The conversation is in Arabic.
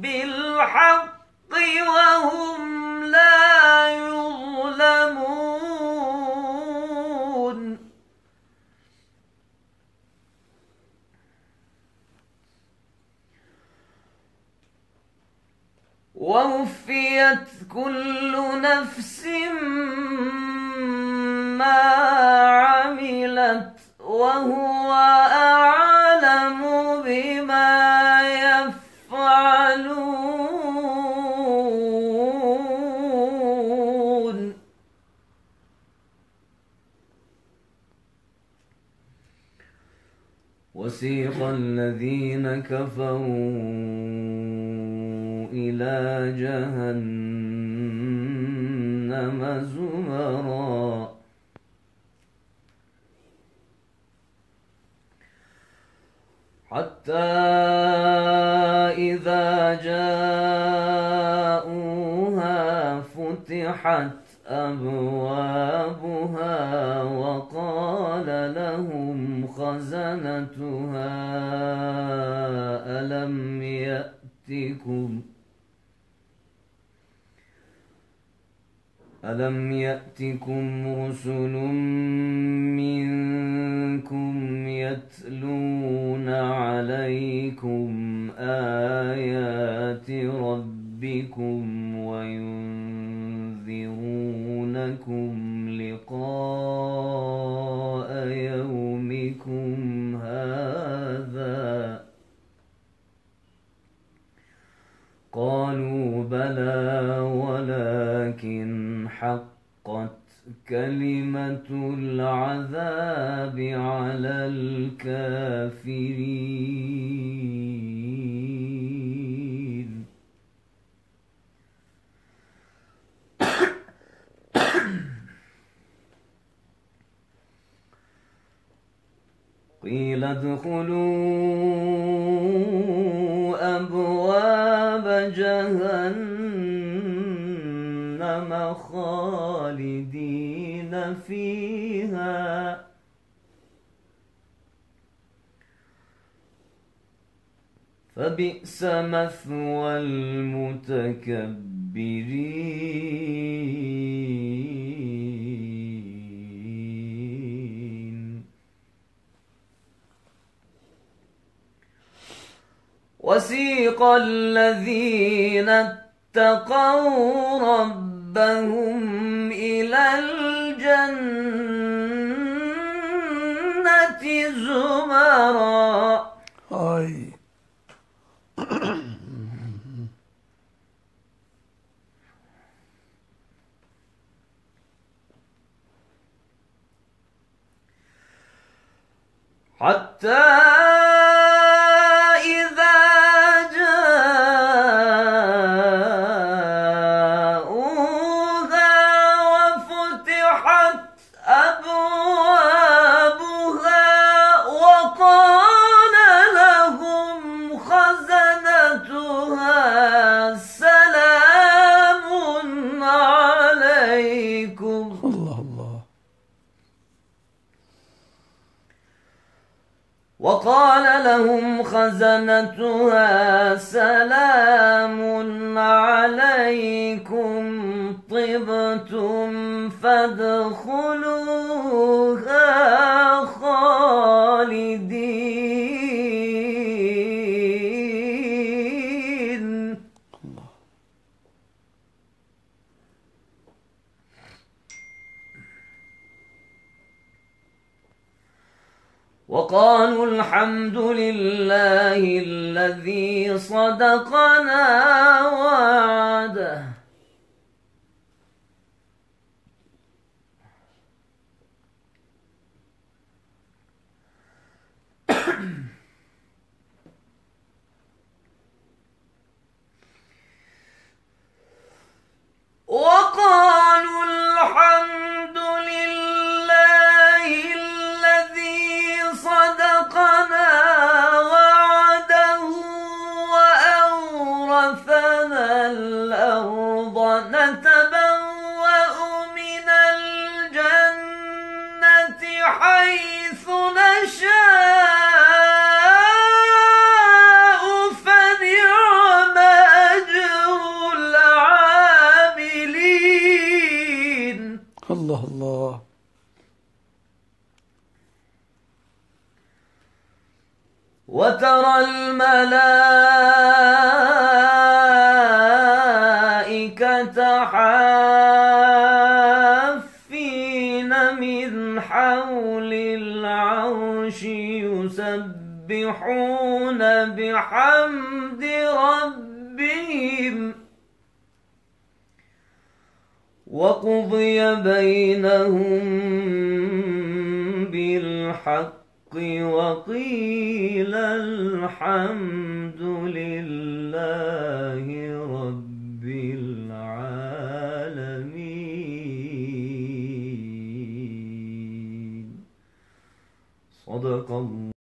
بالحق وهم لا يظلمون ووفيت كل نفس ما عملت وهو أعلم بما يفعلون وسيق الذين كفروا إلى جهنم زمرا حتى إذا جاءوها فتحت أبوابها وقال لهم خزنتها ألم يأتكم رسل منكم يتلون عليكم آيات ربكم وينذرونكم لقاء يومكم هذا قالوا بلى ولكن حقت كلمة العذاب على الكافرين قيل ادخلوا أبواب جهنم خالدين فيها فبئس مثوى المتكبرين وسيق الذين اتقوا ربهم إلى الجنة زمرا حتى وقال لهم خزنتها سلام عليكم طبتم فادخلوها خالدين وقالوا الحمد لله الذي صدقنا وعده وقالوا الحمد لله الذي صدقنا وعده وأورثنا الأرض الملائكة حافين من حول العرش يسبحون بحمد ربهم وقضي بينهم بالحق وقيل الحمد لله رب العالمين. صدق الله.